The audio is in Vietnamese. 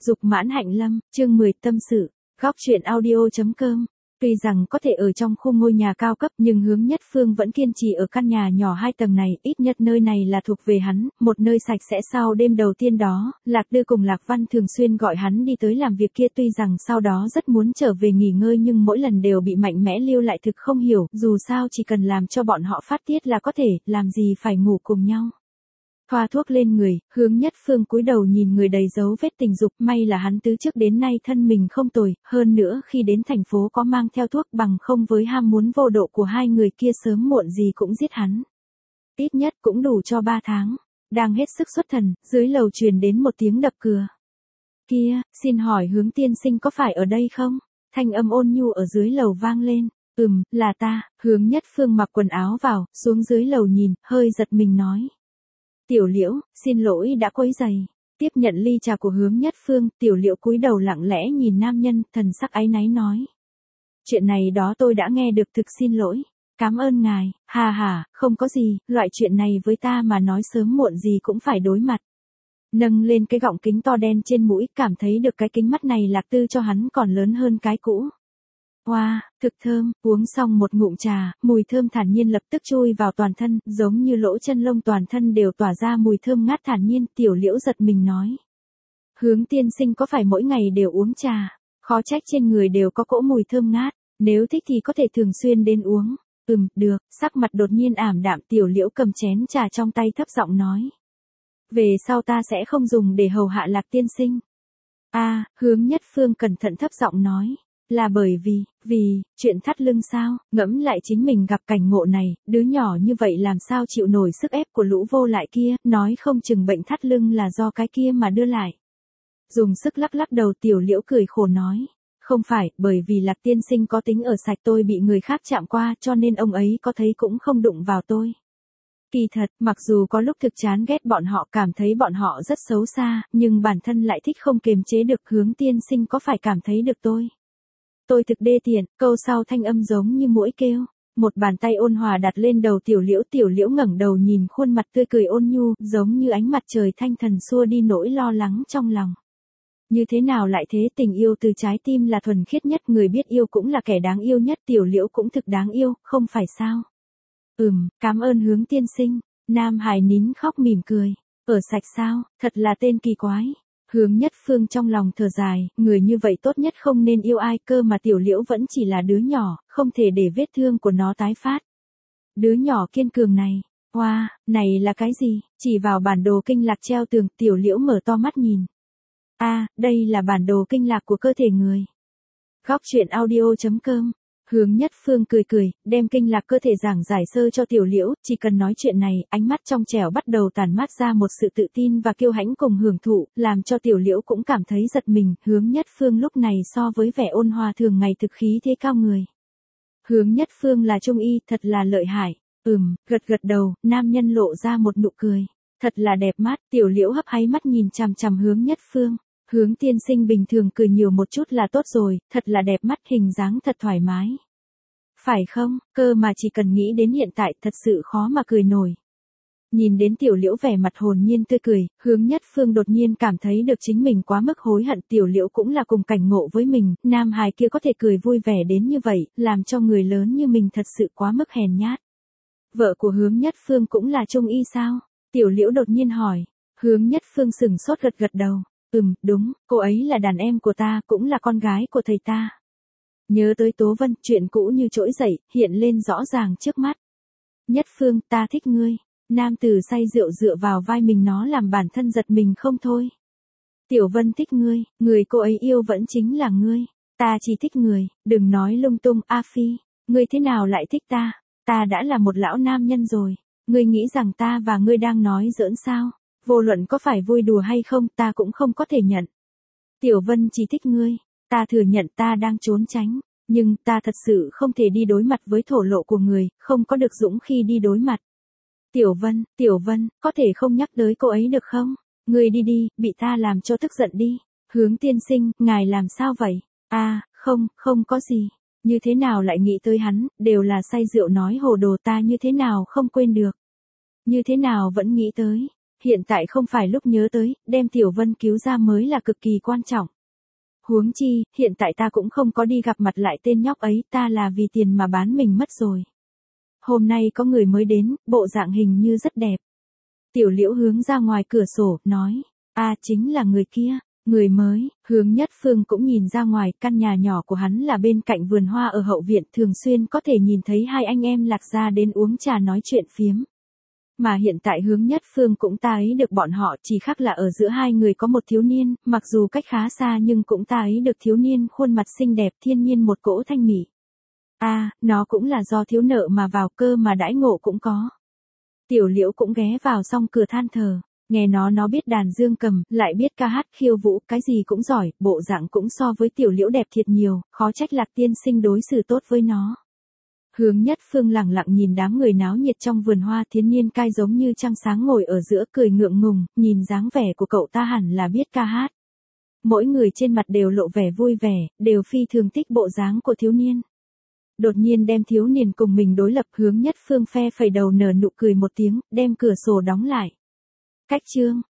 Dục mãn hạnh lâm, chương 10 tâm sự, góc truyện audio.com. Tuy rằng có thể ở trong khu ngôi nhà cao cấp nhưng Hướng Nhất Phương vẫn kiên trì ở căn nhà nhỏ 2 tầng này, ít nhất nơi này là thuộc về hắn, một nơi sạch sẽ. Sau đêm đầu tiên đó, Lạc Tư cùng Lạc Văn thường xuyên gọi hắn đi tới làm việc kia, tuy rằng sau đó rất muốn trở về nghỉ ngơi nhưng mỗi lần đều bị mạnh mẽ lưu lại, thực không hiểu, dù sao chỉ cần làm cho bọn họ phát tiết là có thể, làm gì phải ngủ cùng nhau. Thoa thuốc lên người, Hướng Nhất Phương cúi đầu nhìn người đầy dấu vết tình dục, may là hắn từ trước đến nay thân mình không tồi, hơn nữa khi đến thành phố có mang theo thuốc, bằng không với ham muốn vô độ của hai người kia sớm muộn gì cũng giết hắn. Ít nhất cũng đủ cho 3 tháng. Đang hết sức xuất thần, dưới lầu truyền đến một tiếng đập cửa. Kia, xin hỏi Hướng tiên sinh có phải ở đây không? Thanh âm ôn nhu ở dưới lầu vang lên. Là ta. Hướng Nhất Phương mặc quần áo vào, xuống dưới lầu nhìn, hơi giật mình nói. Tiểu Liễu, xin lỗi đã quấy rầy. Tiếp nhận ly trà của Hướng Nhất Phương, Tiểu Liễu cúi đầu lặng lẽ nhìn nam nhân, thần sắc áy náy nói. Chuyện này đó tôi đã nghe được, thực xin lỗi. Cảm ơn ngài, không có gì, loại chuyện này với ta mà nói sớm muộn gì cũng phải đối mặt. Nâng lên cái gọng kính to đen trên mũi, cảm thấy được cái kính mắt này Lạc Tư cho hắn còn lớn hơn cái cũ. Wow, thực thơm, uống xong một ngụm trà, mùi thơm thản nhiên lập tức chui vào toàn thân, giống như lỗ chân lông toàn thân đều tỏa ra mùi thơm ngát thản nhiên. Tiểu Liễu giật mình nói. Hướng tiên sinh có phải mỗi ngày đều uống trà, khó trách trên người đều có cỗ mùi thơm ngát, nếu thích thì có thể thường xuyên đến uống. Được, sắc mặt đột nhiên ảm đạm, Tiểu Liễu cầm chén trà trong tay thấp giọng nói. Về sau ta sẽ không dùng để hầu hạ Lạc tiên sinh. Hướng Nhất Phương cẩn thận thấp giọng nói. Là bởi vì, chuyện thắt lưng sao, ngẫm lại chính mình gặp cảnh ngộ này, đứa nhỏ như vậy làm sao chịu nổi sức ép của lũ vô lại kia, nói không chừng bệnh thắt lưng là do cái kia mà đưa lại. Dùng sức lắc lắc đầu, Tiểu Liễu cười khổ nói. Không phải, bởi vì Lạc tiên sinh có tính ở sạch, tôi bị người khác chạm qua cho nên ông ấy có thấy cũng không đụng vào tôi. Kỳ thật, mặc dù có lúc thực chán ghét bọn họ, cảm thấy bọn họ rất xấu xa, nhưng bản thân lại thích không kiềm chế được. Hướng tiên sinh có phải cảm thấy được tôi thực đê tiện, câu sau thanh âm giống như muỗi kêu. Một bàn tay ôn hòa đặt lên đầu Tiểu Liễu ngẩng đầu nhìn khuôn mặt tươi cười ôn nhu, giống như ánh mặt trời thanh thần xua đi nỗi lo lắng trong lòng. Như thế nào lại thế, tình yêu từ trái tim là thuần khiết nhất, người biết yêu cũng là kẻ đáng yêu nhất, Tiểu Liễu cũng thực đáng yêu, không phải sao? Cảm ơn Hướng tiên sinh. Nam Hải nín khóc mỉm cười. Ở sạch sao, thật là tên kỳ quái. Hướng Nhất Phương trong lòng thở dài, người như vậy tốt nhất không nên yêu ai, cơ mà Tiểu Liễu vẫn chỉ là đứa nhỏ, không thể để vết thương của nó tái phát. Đứa nhỏ kiên cường này, này là cái gì? Chỉ vào bản đồ kinh lạc treo tường, Tiểu Liễu mở to mắt nhìn. Đây là bản đồ kinh lạc của cơ thể người. Góc truyện audio.com. Hướng Nhất Phương cười, đem kinh lạc cơ thể giảng giải sơ cho Tiểu Liễu, chỉ cần nói chuyện này, ánh mắt trong trẻo bắt đầu tản mát ra một sự tự tin và kiêu hãnh cùng hưởng thụ, làm cho Tiểu Liễu cũng cảm thấy giật mình. Hướng Nhất Phương lúc này so với vẻ ôn hòa thường ngày thực khí thế cao người. Hướng Nhất Phương là trung y, thật là lợi hại. Gật đầu, nam nhân lộ ra một nụ cười. Thật là đẹp mắt, Tiểu Liễu hấp háy mắt nhìn chằm chằm Hướng Nhất Phương. Hướng tiên sinh bình thường cười nhiều một chút là tốt rồi, thật là đẹp mắt, hình dáng thật thoải mái. Phải không, cơ mà chỉ cần nghĩ đến hiện tại thật sự khó mà cười nổi. Nhìn đến Tiểu Liễu vẻ mặt hồn nhiên tươi cười, Hướng Nhất Phương đột nhiên cảm thấy được chính mình quá mức hối hận. Tiểu Liễu cũng là cùng cảnh ngộ với mình, nam hài kia có thể cười vui vẻ đến như vậy, làm cho người lớn như mình thật sự quá mức hèn nhát. Vợ của Hướng Nhất Phương cũng là trung y sao? Tiểu Liễu đột nhiên hỏi. Hướng Nhất Phương sừng sốt gật đầu. Đúng, cô ấy là đàn em của ta, cũng là con gái của thầy ta. Nhớ tới Tố Vân, chuyện cũ như trỗi dậy, hiện lên rõ ràng trước mắt. Nhất Phương, ta thích ngươi. Nam tử say rượu dựa vào vai mình, nó làm bản thân giật mình không thôi. Tiểu Vân thích ngươi, người cô ấy yêu vẫn chính là ngươi. Ta chỉ thích người, đừng nói lung tung. A Phi, ngươi thế nào lại thích ta? Ta đã là một lão nam nhân rồi. Ngươi nghĩ rằng ta và ngươi đang nói giỡn sao? Vô luận có phải vui đùa hay không, ta cũng không có thể nhận. Tiểu Vân chỉ thích ngươi. Ta thừa nhận ta đang trốn tránh, nhưng ta thật sự không thể đi đối mặt với thổ lộ của người, không có được dũng khí đi đối mặt. Tiểu Vân, có thể không nhắc tới cô ấy được không? Ngươi đi, bị ta làm cho tức giận đi. Hướng tiên sinh, ngài làm sao vậy? Không có gì. Như thế nào lại nghĩ tới hắn, đều là say rượu nói hồ đồ, ta như thế nào không quên được. Như thế nào vẫn nghĩ tới. hiện tại không phải lúc nhớ tới, đem Tiểu Vân cứu ra mới là cực kỳ quan trọng. Huống chi, hiện tại ta cũng không có đi gặp mặt lại tên nhóc ấy, ta là vì tiền mà bán mình mất rồi. Hôm nay có người mới đến, bộ dạng hình như rất đẹp. Tiểu Liễu hướng ra ngoài cửa sổ, nói, chính là người kia. Người mới, Hướng Nhất Phương cũng nhìn ra ngoài, căn nhà nhỏ của hắn là bên cạnh vườn hoa ở hậu viện, thường xuyên có thể nhìn thấy hai anh em Lạc Gia đến uống trà nói chuyện phiếm. Mà hiện tại Hướng Nhất Phương cũng ta ấy được bọn họ, chỉ khác là ở giữa hai người có một thiếu niên, mặc dù cách khá xa nhưng cũng ta ấy được thiếu niên khuôn mặt xinh đẹp thiên nhiên một cỗ thanh mỹ. Nó cũng là do thiếu nợ mà vào, cơ mà đãi ngộ cũng có. Tiểu Liễu cũng ghé vào song cửa than thở. Nghe nó biết đàn dương cầm, lại biết ca hát khiêu vũ, cái gì cũng giỏi, bộ dạng cũng so với Tiểu Liễu đẹp thiệt nhiều, khó trách Lạc tiên sinh đối xử tốt với nó. Hướng Nhất Phương lẳng lặng nhìn đám người náo nhiệt trong vườn hoa, Thiến Niên Cai giống như trăng sáng ngồi ở giữa cười ngượng ngùng, nhìn dáng vẻ của cậu ta hẳn là biết ca hát. Mỗi người trên mặt đều lộ vẻ vui vẻ, đều phi thường thích bộ dáng của thiếu niên. Đột nhiên đem thiếu niên cùng mình đối lập, Hướng Nhất Phương phe phẩy đầu nở nụ cười một tiếng, đem cửa sổ đóng lại. Cách chương